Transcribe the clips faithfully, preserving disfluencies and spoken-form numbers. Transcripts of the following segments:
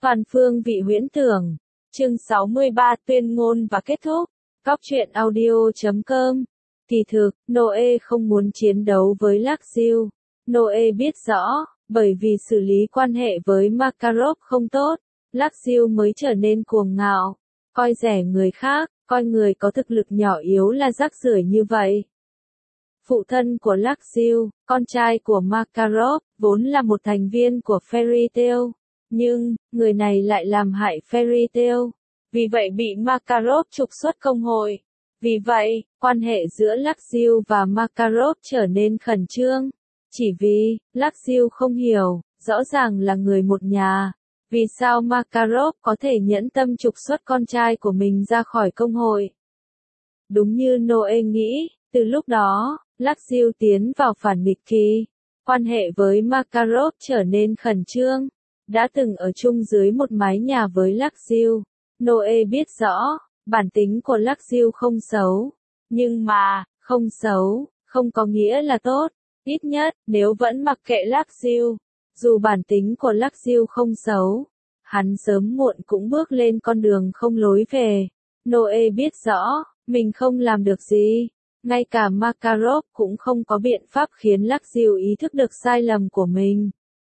Toàn phương vị huyễn tưởng. Chương sáu mươi ba tuyên ngôn và kết thúc. Cóc truyện audio chấm com. Kỳ thực, Noe không muốn chiến đấu với Lắc-Siêu. Noe biết rõ, bởi vì xử lý quan hệ với Makarov không tốt, Lắc-Siêu mới trở nên cuồng ngạo, coi rẻ người khác, coi người có thực lực nhỏ yếu là rác rưởi như vậy. Phụ thân của Lắc-Siêu, con trai của Makarov, vốn là một thành viên của Fairy Tail, nhưng, người này lại làm hại Fairy Tail, vì vậy bị Makarov trục xuất công hội. Vì vậy, quan hệ giữa Lắc-Siêu và Makarov trở nên khẩn trương. Chỉ vì, Lắc-Siêu không hiểu, rõ ràng là người một nhà, vì sao Makarov có thể nhẫn tâm trục xuất con trai của mình ra khỏi công hội. Đúng như Noe nghĩ, từ lúc đó, Lắc-Siêu tiến vào phản nghịch kỳ. Quan hệ với Makarov trở nên khẩn trương. Đã từng ở chung dưới một mái nhà với Lắc-Siêu, Noe biết rõ, bản tính của Lắc-Siêu không xấu. Nhưng mà, không xấu, không có nghĩa là tốt. Ít nhất, nếu vẫn mặc kệ Lắc-Siêu, dù bản tính của Lắc-Siêu không xấu, hắn sớm muộn cũng bước lên con đường không lối về. Noe biết rõ, mình không làm được gì. Ngay cả Makarov cũng không có biện pháp khiến Lắc-Siêu ý thức được sai lầm của mình.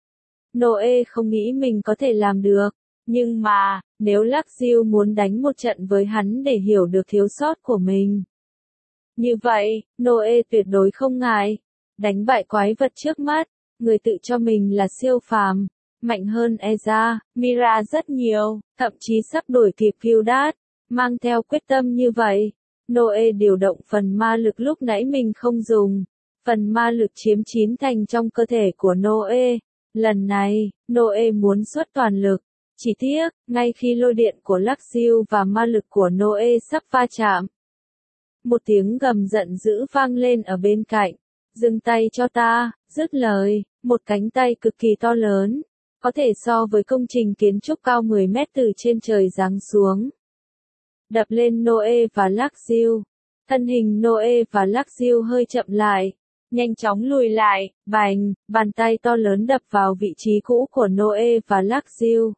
Noe không nghĩ mình có thể làm được. Nhưng mà, nếu Lắc-Siêu muốn đánh một trận với hắn để hiểu được thiếu sót của mình, như vậy, Noe tuyệt đối không ngại đánh bại quái vật trước mắt, người tự cho mình là siêu phàm, mạnh hơn Eza, Mira rất nhiều, thậm chí sắp đuổi kịp Gildat. Mang theo quyết tâm như vậy, Noe điều động phần ma lực lúc nãy mình không dùng. Phần ma lực chiếm chín thành trong cơ thể của Noe. Lần này, Noe muốn xuất toàn lực. Chỉ tiếc, ngay khi lôi điện của Lắc-Siêu và ma lực của Noe sắp va chạm, một tiếng gầm giận dữ vang lên ở bên cạnh. Dừng tay cho ta, dứt lời, một cánh tay cực kỳ to lớn, có thể so với công trình kiến trúc cao mười mét từ trên trời giáng xuống, đập lên Noe và Lắc-Siêu. Thân hình Noe và Lắc-Siêu hơi chậm lại, nhanh chóng lùi lại, bành, bàn tay to lớn đập vào vị trí cũ của Noe và Lắc-Siêu,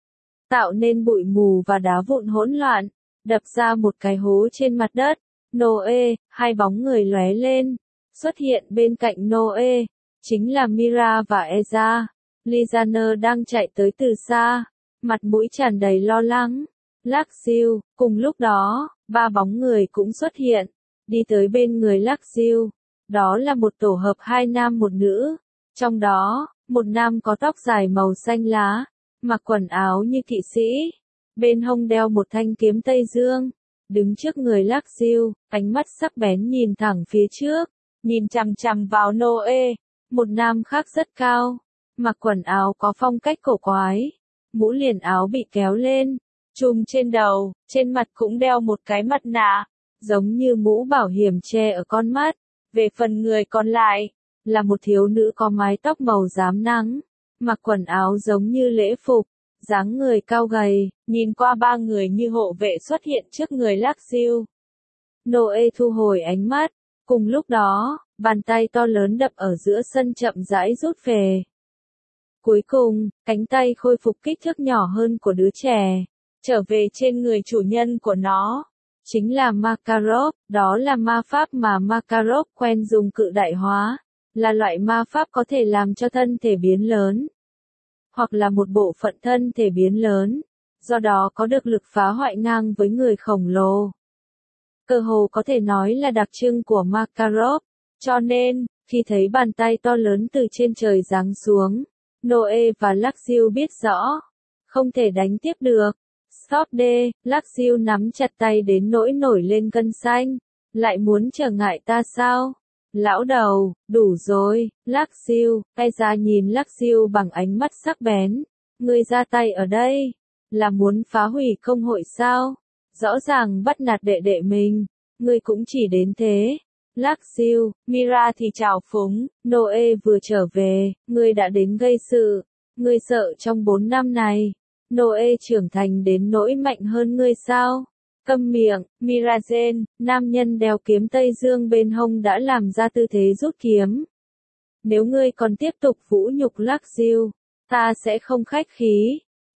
tạo nên bụi mù và đá vụn hỗn loạn, đập ra một cái hố trên mặt đất. Noe, hai bóng người lóe lên, xuất hiện bên cạnh Noe, chính là Mira và Eza. Lizaner đang chạy tới từ xa, mặt mũi tràn đầy lo lắng. Lắc-Siêu, cùng lúc đó, ba bóng người cũng xuất hiện, đi tới bên người Lắc-Siêu. Đó là một tổ hợp hai nam một nữ, trong đó, một nam có tóc dài màu xanh lá, mặc quần áo như kỵ sĩ, bên hông đeo một thanh kiếm Tây Dương, đứng trước người Lắc-Siêu, ánh mắt sắc bén nhìn thẳng phía trước, nhìn chằm chằm vào Noe. Một nam khác rất cao, mặc quần áo có phong cách cổ quái, mũ liền áo bị kéo lên, trùm trên đầu, trên mặt cũng đeo một cái mặt nạ, giống như mũ bảo hiểm che ở con mắt. Về phần người còn lại, là một thiếu nữ có mái tóc màu rám nắng, mặc quần áo giống như lễ phục, dáng người cao gầy, nhìn qua ba người như hộ vệ xuất hiện trước người Lắc-Siêu. Noe thu hồi ánh mắt, cùng lúc đó, bàn tay to lớn đập ở giữa sân chậm rãi rút về. Cuối cùng, cánh tay khôi phục kích thước nhỏ hơn của đứa trẻ, trở về trên người chủ nhân của nó. Chính là Makarov, đó là ma pháp mà Makarov quen dùng cự đại hóa, là loại ma pháp có thể làm cho thân thể biến lớn, hoặc là một bộ phận thân thể biến lớn, do đó có được lực phá hoại ngang với người khổng lồ. Cơ hồ có thể nói là đặc trưng của Makarov, cho nên, khi thấy bàn tay to lớn từ trên trời giáng xuống, Noe và Lắc-Siêu biết rõ, không thể đánh tiếp được. Stop đê, Lắc-Siêu nắm chặt tay đến nỗi nổi lên gân xanh, lại muốn trở ngại ta sao? Lão đầu, đủ rồi, Lắc-Siêu. Eza nhìn Lắc-Siêu bằng ánh mắt sắc bén. Ngươi ra tay ở đây, là muốn phá hủy công hội sao? Rõ ràng bắt nạt đệ đệ mình, ngươi cũng chỉ đến thế. Lắc-Siêu, Mira thì trào phúng, Noe vừa trở về, ngươi đã đến gây sự, ngươi sợ trong bốn năm này, Noe trưởng thành đến nỗi mạnh hơn ngươi sao? Câm miệng, Mirazen, nam nhân đeo kiếm Tây Dương bên hông đã làm ra tư thế rút kiếm. Nếu ngươi còn tiếp tục vũ nhục Lắc-Siêu, ta sẽ không khách khí.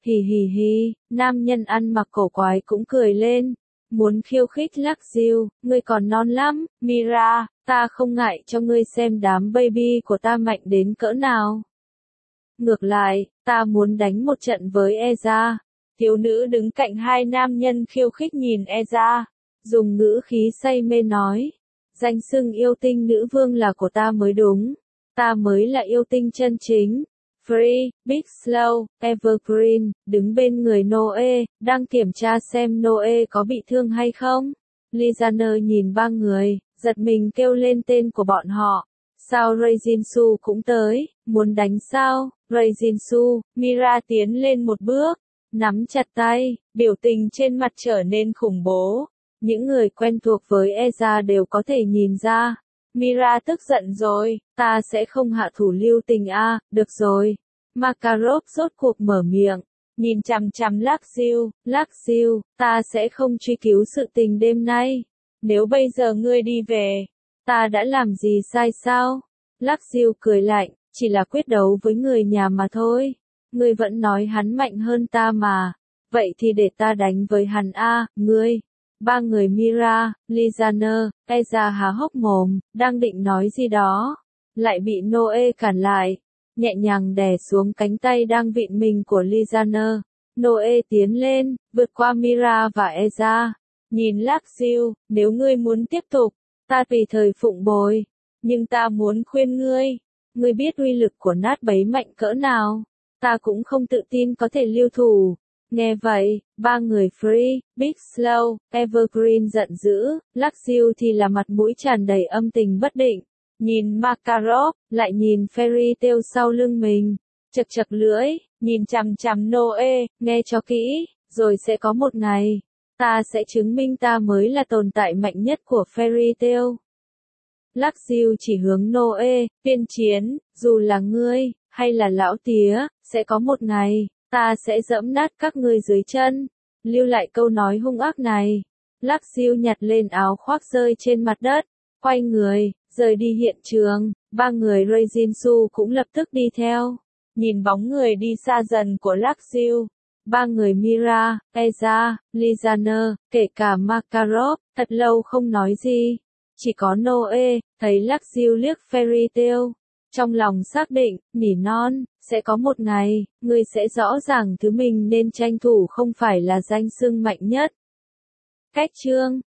Hì hì hì, nam nhân ăn mặc cổ quái cũng cười lên. Muốn khiêu khích Lắc Diêu, ngươi còn non lắm, Mira, ta không ngại cho ngươi xem đám baby của ta mạnh đến cỡ nào. Ngược lại, ta muốn đánh một trận với Eza. Thiếu nữ đứng cạnh hai nam nhân khiêu khích nhìn Eza, dùng ngữ khí say mê nói. Danh xưng yêu tinh nữ vương là của ta mới đúng. Ta mới là yêu tinh chân chính. Free, Big Slow, Evergreen, đứng bên người Noe, đang kiểm tra xem Noe có bị thương hay không. Lizaner nhìn ba người, giật mình kêu lên tên của bọn họ. Sao Ray Jinsu cũng tới, muốn đánh sao? Ray Jinsu, Mira tiến lên một bước, nắm chặt tay, biểu tình trên mặt trở nên khủng bố. Những người quen thuộc với Eza đều có thể nhìn ra. Mira tức giận rồi, ta sẽ không hạ thủ lưu tình a, à, được rồi. Makarov rốt cuộc mở miệng, nhìn chằm chằm Lắc Diêu, Lắc Diêu, ta sẽ không truy cứu sự tình đêm nay. Nếu bây giờ ngươi đi về, ta đã làm gì sai sao? Lắc Diêu cười lạnh, chỉ là quyết đấu với người nhà mà thôi. Ngươi vẫn nói hắn mạnh hơn ta mà. Vậy thì để ta đánh với hắn a, à, ngươi. Ba người Mira, Lizaner, Eza há hốc mồm, đang định nói gì đó, lại bị Noe cản lại, nhẹ nhàng đè xuống cánh tay đang vịn mình của Lizaner. Noe tiến lên, vượt qua Mira và Eza, nhìn Lắc Diêu, nếu ngươi muốn tiếp tục, ta tùy thời phụng bồi, nhưng ta muốn khuyên ngươi, ngươi biết uy lực của nát bấy mạnh cỡ nào, ta cũng không tự tin có thể lưu thủ. Nghe vậy, ba người Free, Big Slow, Evergreen giận dữ, Lắc Diêu thì là mặt mũi tràn đầy âm tình bất định, nhìn Makarov, lại nhìn Fairy Tail sau lưng mình, chật chật lưỡi, nhìn chằm chằm Noe, nghe cho kỹ, rồi sẽ có một ngày, ta sẽ chứng minh ta mới là tồn tại mạnh nhất của Fairy Tail. Lắc Diêu chỉ hướng Noe, tuyên chiến, dù là ngươi, hay là lão tía, sẽ có một ngày. Ta sẽ giẫm nát các ngươi dưới chân. Lưu lại câu nói hung ác này. Lắc Diêu nhặt lên áo khoác rơi trên mặt đất, quay người, rời đi hiện trường. Ba người Ray Jinsu cũng lập tức đi theo. Nhìn bóng người đi xa dần của Lắc Diêu. Ba người Mira, Eza, Lizaner, kể cả Makarov, thật lâu không nói gì. Chỉ có Noe, thấy Lắc Diêu liếc Fairy Tail. Trong lòng xác định, nỉ non, sẽ có một ngày, ngươi sẽ rõ ràng thứ mình nên tranh thủ không phải là danh xưng mạnh nhất. Cách chương